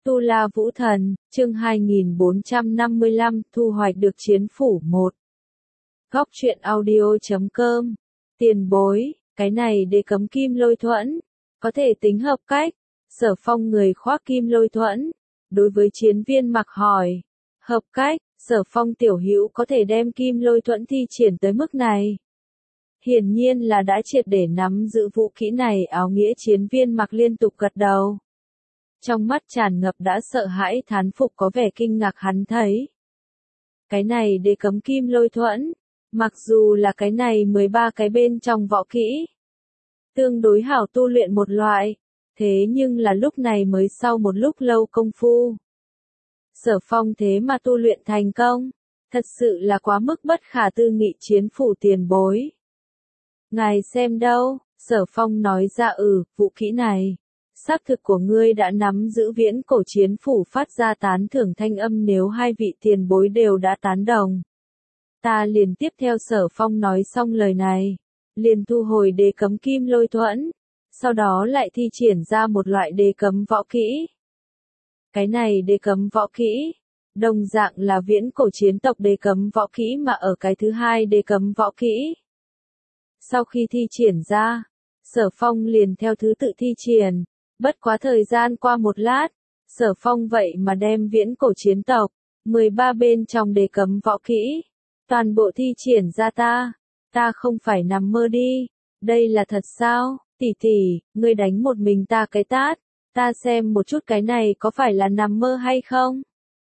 Tu La Vũ Thần, chương 2455, thu hoạch được chiến phủ 1. Góc truyện audio.com. Tiền bối, cái này để cấm kim lôi thuẫn, có thể tính hợp cách. Sở Phong người khoác kim lôi thuẫn, đối với chiến viên mặc hỏi. Hợp cách, Sở Phong tiểu hữu có thể đem kim lôi thuẫn thi triển tới mức này. Hiển nhiên là đã triệt để nắm giữ vũ khí này. Áo nghĩa chiến viên mặc liên tục gật đầu. Trong mắt tràn ngập đã sợ hãi thán phục có vẻ kinh ngạc hắn thấy. Cái này để cấm kim lôi thuẫn, mặc dù là cái này 13 cái bên trong võ kỹ. Tương đối hảo tu luyện một loại, thế nhưng là lúc này mới sau một lúc lâu công phu. Sở Phong thế mà tu luyện thành công, thật sự là quá mức bất khả tư nghị chiến phủ tiền bối. Ngài xem đâu, Sở Phong nói ra vũ khí này. Xác thực của ngươi đã nắm giữ viễn cổ chiến phủ phát ra tán thưởng thanh âm nếu hai vị tiền bối đều đã tán đồng. Ta liền tiếp theo Sở Phong nói xong lời này, liền thu hồi đế cấm kim lôi thuẫn, sau đó lại thi triển ra một loại đế cấm võ kỹ. Cái này đế cấm võ kỹ, đồng dạng là viễn cổ chiến tộc đế cấm võ kỹ mà ở cái thứ hai đế cấm võ kỹ. Sau khi thi triển ra, Sở Phong liền theo thứ tự thi triển. Bất quá thời gian qua một lát, Sở Phong vậy mà đem viễn cổ chiến tộc, 13 bên trong đề cấm võ kỹ, toàn bộ thi triển ra ta không phải nằm mơ đi, đây là thật sao, tỷ tỷ, ngươi đánh một mình ta cái tát, ta xem một chút cái này có phải là nằm mơ hay không?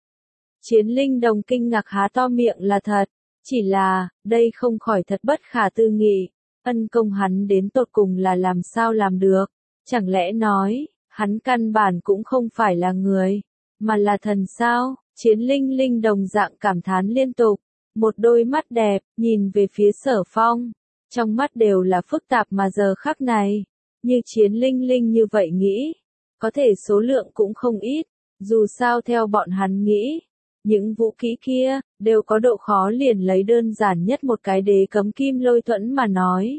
Chiến linh đồng kinh ngạc há to miệng là thật, chỉ là, đây không khỏi thật bất khả tư nghị, ân công hắn đến tột cùng là làm sao làm được. Chẳng lẽ nói, hắn căn bản cũng không phải là người, mà là thần sao? Chiến linh đồng dạng cảm thán liên tục, một đôi mắt đẹp, nhìn về phía Sở Phong, trong mắt đều là phức tạp mà giờ khắc này, như chiến linh như vậy nghĩ, có thể số lượng cũng không ít, dù sao theo bọn hắn nghĩ, những vũ khí kia, đều có độ khó liền lấy đơn giản nhất một cái đế cấm kim lôi thuẫn mà nói.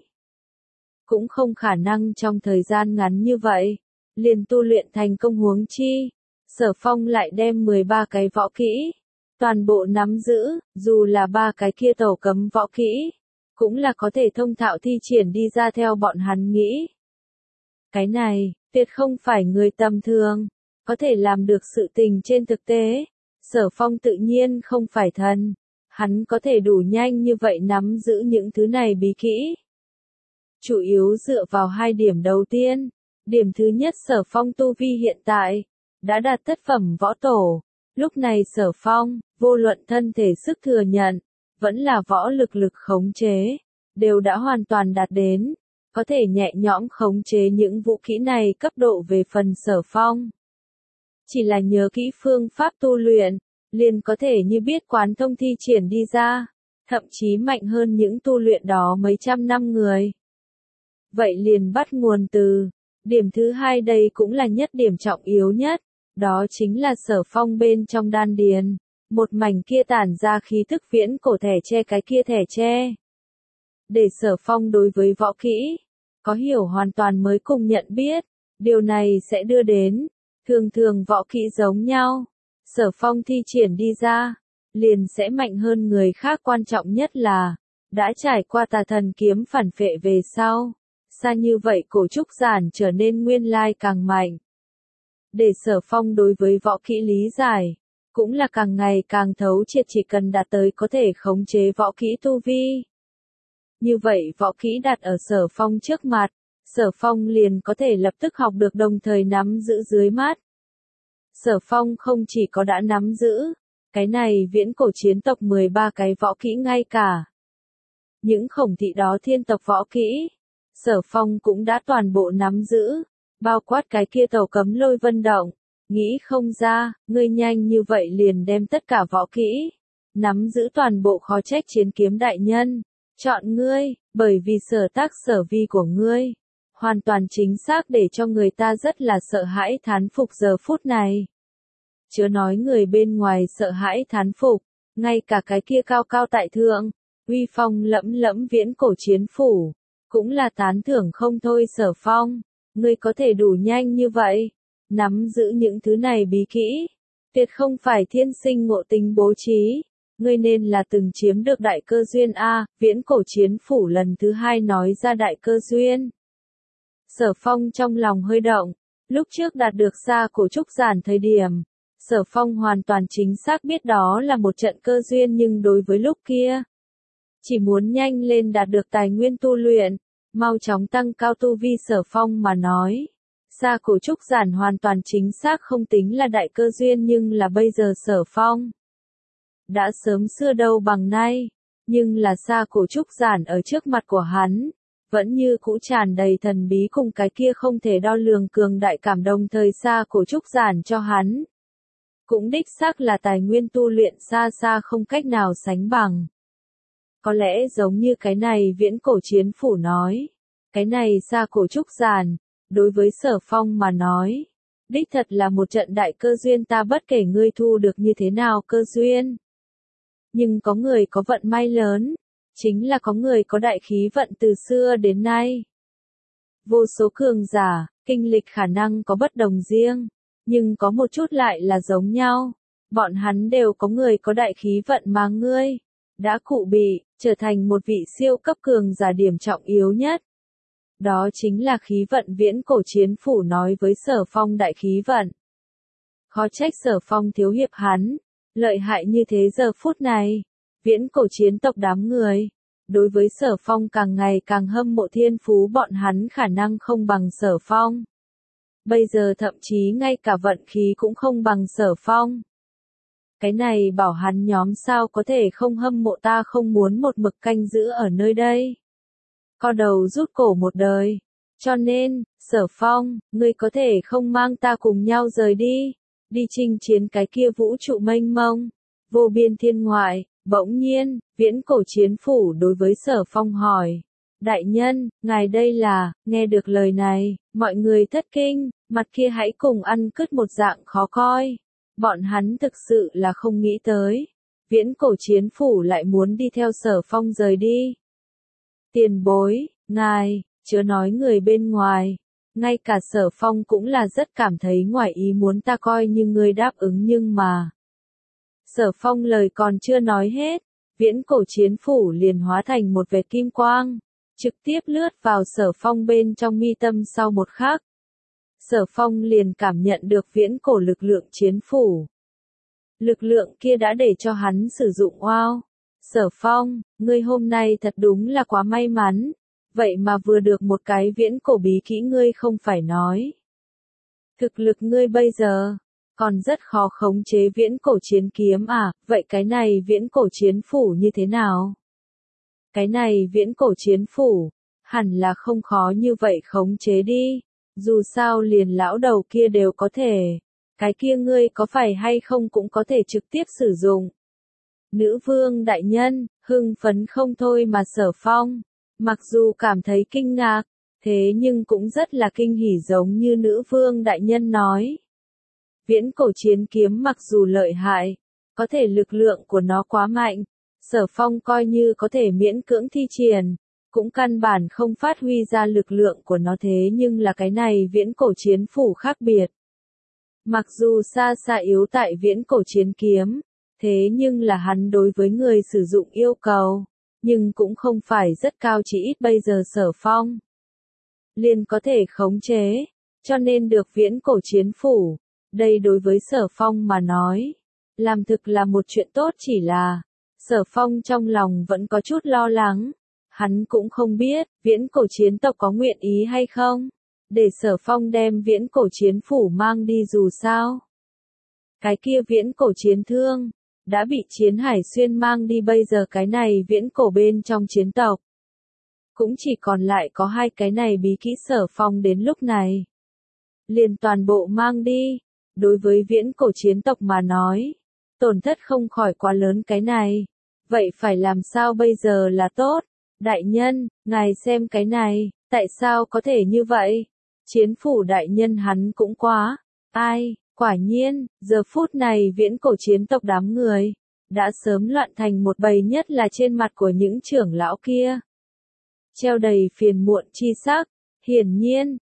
Cũng không khả năng trong thời gian ngắn như vậy, liền tu luyện thành công huống chi. Sở Phong lại đem 13 cái võ kỹ, toàn bộ nắm giữ, dù là 3 cái kia tổ cấm võ kỹ, cũng là có thể thông thạo thi triển đi ra theo bọn hắn nghĩ. Cái này, tuyệt không phải người tầm thường, có thể làm được sự tình trên thực tế. Sở Phong tự nhiên không phải thần, hắn có thể đủ nhanh như vậy nắm giữ những thứ này bí kỹ. Chủ yếu dựa vào hai điểm đầu tiên. Điểm thứ nhất Sở Phong tu vi hiện tại, đã đạt tất phẩm võ tổ. Lúc này Sở Phong, vô luận thân thể sức thừa nhận, vẫn là võ lực khống chế, đều đã hoàn toàn đạt đến, có thể nhẹ nhõm khống chế những vũ khí này cấp độ về phần Sở Phong. Chỉ là nhớ kỹ phương pháp tu luyện, liền có thể như biết quán thông thi triển đi ra, thậm chí mạnh hơn những tu luyện đó mấy trăm năm người. Vậy liền bắt nguồn từ, điểm thứ hai đây cũng là nhất điểm trọng yếu nhất, đó chính là Sở Phong bên trong đan điền, một mảnh kia tản ra khí thức viễn cổ thẻ tre cái kia thẻ tre. Để Sở Phong đối với võ kỹ, có hiểu hoàn toàn mới cùng nhận biết, điều này sẽ đưa đến, thường võ kỹ giống nhau, Sở Phong thi triển đi ra, liền sẽ mạnh hơn người khác quan trọng nhất là, đã trải qua tà thần kiếm phản phệ về sau. Xa như vậy cổ trúc giản trở nên nguyên lai càng mạnh. Để Sở Phong đối với võ kỹ lý giải, cũng là càng ngày càng thấu triệt chỉ cần đạt tới có thể khống chế võ kỹ tu vi. Như vậy võ kỹ đặt ở Sở Phong trước mặt, Sở Phong liền có thể lập tức học được đồng thời nắm giữ dưới mắt. Sở Phong không chỉ có đã nắm giữ, cái này viễn cổ chiến tộc 13 cái võ kỹ ngay cả. Những khổng thị đó thiên tộc võ kỹ. Sở Phong cũng đã toàn bộ nắm giữ, bao quát cái kia tàu cấm lôi vân động, nghĩ không ra, ngươi nhanh như vậy liền đem tất cả võ kỹ, nắm giữ toàn bộ khó trách chiến kiếm đại nhân, chọn ngươi, bởi vì sở tác sở vi của ngươi, hoàn toàn chính xác để cho người ta rất là sợ hãi thán phục giờ phút này. Chớ nói người bên ngoài sợ hãi thán phục, ngay cả cái kia cao cao tại thượng, uy phong lẫm viễn cổ chiến phủ. Cũng là tán thưởng không thôi Sở Phong, ngươi có thể đủ nhanh như vậy, nắm giữ những thứ này bí kỹ, tuyệt không phải thiên sinh ngộ tính bố trí. Ngươi nên là từng chiếm được đại cơ duyên a. Viễn cổ chiến phủ lần thứ hai nói ra đại cơ duyên. Sở Phong trong lòng hơi động, lúc trước đạt được xa cổ trúc giản thời điểm, Sở Phong hoàn toàn chính xác biết đó là một trận cơ duyên, nhưng đối với lúc kia, chỉ muốn nhanh lên đạt được tài nguyên tu luyện, mau chóng tăng cao tu vi Sở Phong mà nói. Xa cổ trúc giản hoàn toàn chính xác không tính là đại cơ duyên, nhưng là bây giờ Sở Phong đã sớm xưa đâu bằng nay, nhưng là xa cổ trúc giản ở trước mặt của hắn, vẫn như cũ tràn đầy thần bí cùng cái kia không thể đo lường cường đại cảm, đồng thời xa cổ trúc giản cho hắn cũng đích xác là tài nguyên tu luyện xa xa không cách nào sánh bằng. Có lẽ giống như cái này viễn cổ chiến phủ nói, cái này xa cổ trúc giản, đối với Sở Phong mà nói, đích thật là một trận đại cơ duyên, ta bất kể ngươi thu được như thế nào cơ duyên. Nhưng có người có vận may lớn, chính là có người có đại khí vận từ xưa đến nay. Vô số cường giả, kinh lịch khả năng có bất đồng riêng, nhưng có một chút lại là giống nhau. Bọn hắn đều có người có đại khí vận mà ngươi đã cụ bị, trở thành một vị siêu cấp cường giả, điểm trọng yếu nhất. Đó chính là khí vận. Viễn cổ chiến phủ nói với Sở Phong đại khí vận. Khó trách Sở Phong thiếu hiệp hắn lợi hại như thế. Giờ phút này, viễn cổ chiến tộc đám người đối với Sở Phong càng ngày càng hâm mộ, thiên phú bọn hắn khả năng không bằng Sở Phong. Bây giờ thậm chí ngay cả vận khí cũng không bằng Sở Phong. Cái này bảo hắn nhóm sao có thể không hâm mộ, ta không muốn một mực canh giữ ở nơi đây, co đầu rút cổ một đời. Cho nên, Sở Phong, ngươi có thể không mang ta cùng nhau rời đi, đi chinh chiến cái kia vũ trụ mênh mông, vô biên thiên ngoại. Bỗng nhiên, viễn cổ chiến phủ đối với Sở Phong hỏi, đại nhân, ngài đây là, nghe được lời này, mọi người thất kinh, mặt kia hãy cùng ăn cứt một dạng khó coi. Bọn hắn thực sự là không nghĩ tới, viễn cổ chiến phủ lại muốn đi theo Sở Phong rời đi. Tiền bối, ngài, chớ nói người bên ngoài, ngay cả Sở Phong cũng là rất cảm thấy ngoài ý muốn, ta coi như ngươi đáp ứng nhưng mà. Sở Phong lời còn chưa nói hết, viễn cổ chiến phủ liền hóa thành một vệt kim quang, trực tiếp lướt vào Sở Phong bên trong mi tâm. Sau một khắc, Sở Phong liền cảm nhận được viễn cổ lực lượng chiến phủ. Lực lượng kia đã để cho hắn sử dụng. Wow! Sở Phong, ngươi hôm nay thật đúng là quá may mắn, vậy mà vừa được một cái viễn cổ bí kỹ, ngươi không phải nói. Thực lực ngươi bây giờ còn rất khó khống chế viễn cổ chiến kiếm à, vậy cái này viễn cổ chiến phủ như thế nào? Cái này viễn cổ chiến phủ, hẳn là không khó như vậy khống chế đi, dù sao liền lão đầu kia đều có thể, cái kia ngươi có phải hay không cũng có thể trực tiếp sử dụng. Nữ vương đại nhân, hưng phấn không thôi mà Sở Phong, mặc dù cảm thấy kinh ngạc, thế nhưng cũng rất là kinh hỉ, giống như nữ vương đại nhân nói. Viễn cổ chiến kiếm mặc dù lợi hại, có thể lực lượng của nó quá mạnh, Sở Phong coi như có thể miễn cưỡng thi triển, cũng căn bản không phát huy ra lực lượng của nó. Thế nhưng là cái này viễn cổ chiến phủ khác biệt. Mặc dù xa xa yếu tại viễn cổ chiến kiếm, thế nhưng là hắn đối với người sử dụng yêu cầu, nhưng cũng không phải rất cao, chỉ ít bây giờ Sở Phong liền có thể khống chế, cho nên được viễn cổ chiến phủ. Đây đối với Sở Phong mà nói, làm thực là một chuyện tốt, chỉ là Sở Phong trong lòng vẫn có chút lo lắng. Hắn cũng không biết, viễn cổ chiến tộc có nguyện ý hay không, để Sở Phong đem viễn cổ chiến phủ mang đi, dù sao. Cái kia viễn cổ chiến thương, đã bị Chiến Hải Xuyên mang đi, bây giờ cái này viễn cổ bên trong chiến tộc. Cũng chỉ còn lại có hai cái này bí kỹ, Sở Phong đến lúc này liền toàn bộ mang đi. Đối với viễn cổ chiến tộc mà nói, tổn thất không khỏi quá lớn. Cái này, vậy phải làm sao bây giờ là tốt? Đại nhân, ngài xem cái này, tại sao có thể như vậy? Chiến phủ đại nhân, hắn cũng quá. Ai, quả nhiên, giờ phút này viễn cổ chiến tộc đám người đã sớm loạn thành một bầy, nhất là trên mặt của những trưởng lão kia treo đầy phiền muộn chi sắc. Hiển nhiên,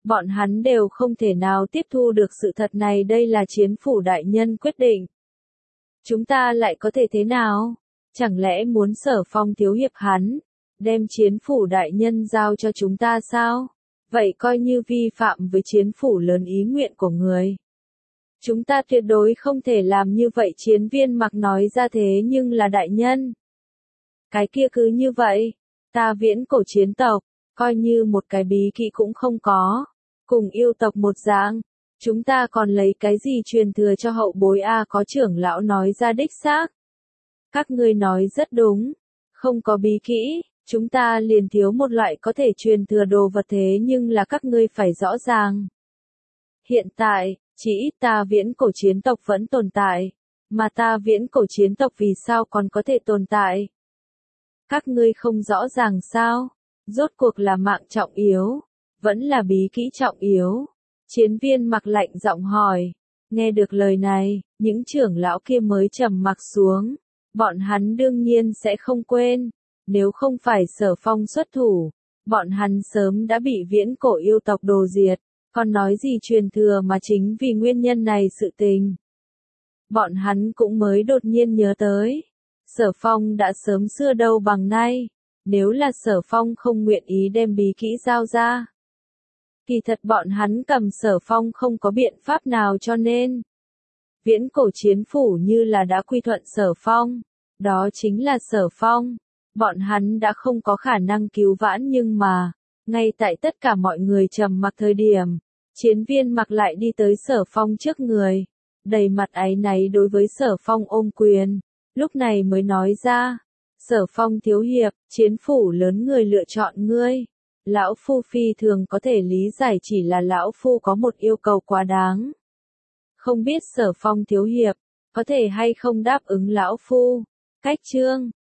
Bọn hắn đều không thể nào tiếp thu được sự thật này, đây là Chiến phủ đại nhân quyết định. Chúng ta lại có thể thế nào? Chẳng lẽ muốn Sở Phong thiếu hiệp hắn, đem Chiến phủ đại nhân giao cho chúng ta sao? Vậy coi như vi phạm với Chiến phủ lớn ý nguyện của người. Chúng ta tuyệt đối không thể làm như vậy, Chiến Viên Mặc nói ra. Thế nhưng là đại nhân. Cái kia cứ như vậy, ta Viễn Cổ chiến tộc, coi như một cái bí kỹ cũng không có, cùng yêu tộc một dạng, chúng ta còn lấy cái gì truyền thừa cho hậu bối a? Có trưởng lão nói ra đích xác. Các ngươi nói rất đúng, không có bí kỹ, chúng ta liền thiếu một loại có thể truyền thừa đồ vật, thế nhưng là các ngươi phải rõ ràng. Hiện tại, chỉ ít ta Viễn Cổ chiến tộc vẫn tồn tại, mà ta Viễn Cổ chiến tộc vì sao còn có thể tồn tại? Các ngươi không rõ ràng sao? Rốt cuộc là mạng trọng yếu, vẫn là bí kỹ trọng yếu? Chiến Viên Mặc lạnh giọng hỏi. Nghe được lời này, những trưởng lão kia mới trầm mặc xuống. Bọn hắn đương nhiên sẽ không quên, nếu không phải Sở Phong xuất thủ, bọn hắn sớm đã bị Viễn Cổ yêu tộc đồ diệt, còn nói gì truyền thừa, mà chính vì nguyên nhân này sự tình. Bọn hắn cũng mới đột nhiên nhớ tới. Sở Phong đã sớm xưa đâu bằng nay, nếu là Sở Phong không nguyện ý đem bí kỹ giao ra. Kỳ thật bọn hắn cầm Sở Phong không có biện pháp nào, cho nên Viễn Cổ chiến phủ như là đã quy thuận Sở Phong, đó chính là Sở Phong. Bọn hắn đã không có khả năng cứu vãn, nhưng mà, ngay tại tất cả mọi người trầm mặc thời điểm, Chiến Viên Mặc lại đi tới Sở Phong trước người, đầy mặt áy náy đối với Sở Phong ôm quyền. Lúc này mới nói ra, Sở Phong thiếu hiệp, chiến phủ lớn người lựa chọn ngươi. Lão Phu phi thường có thể lý giải, chỉ là Lão Phu có một yêu cầu quá đáng. Không biết Sở Phong thiếu hiệp, có thể hay không đáp ứng Lão Phu? Cách chương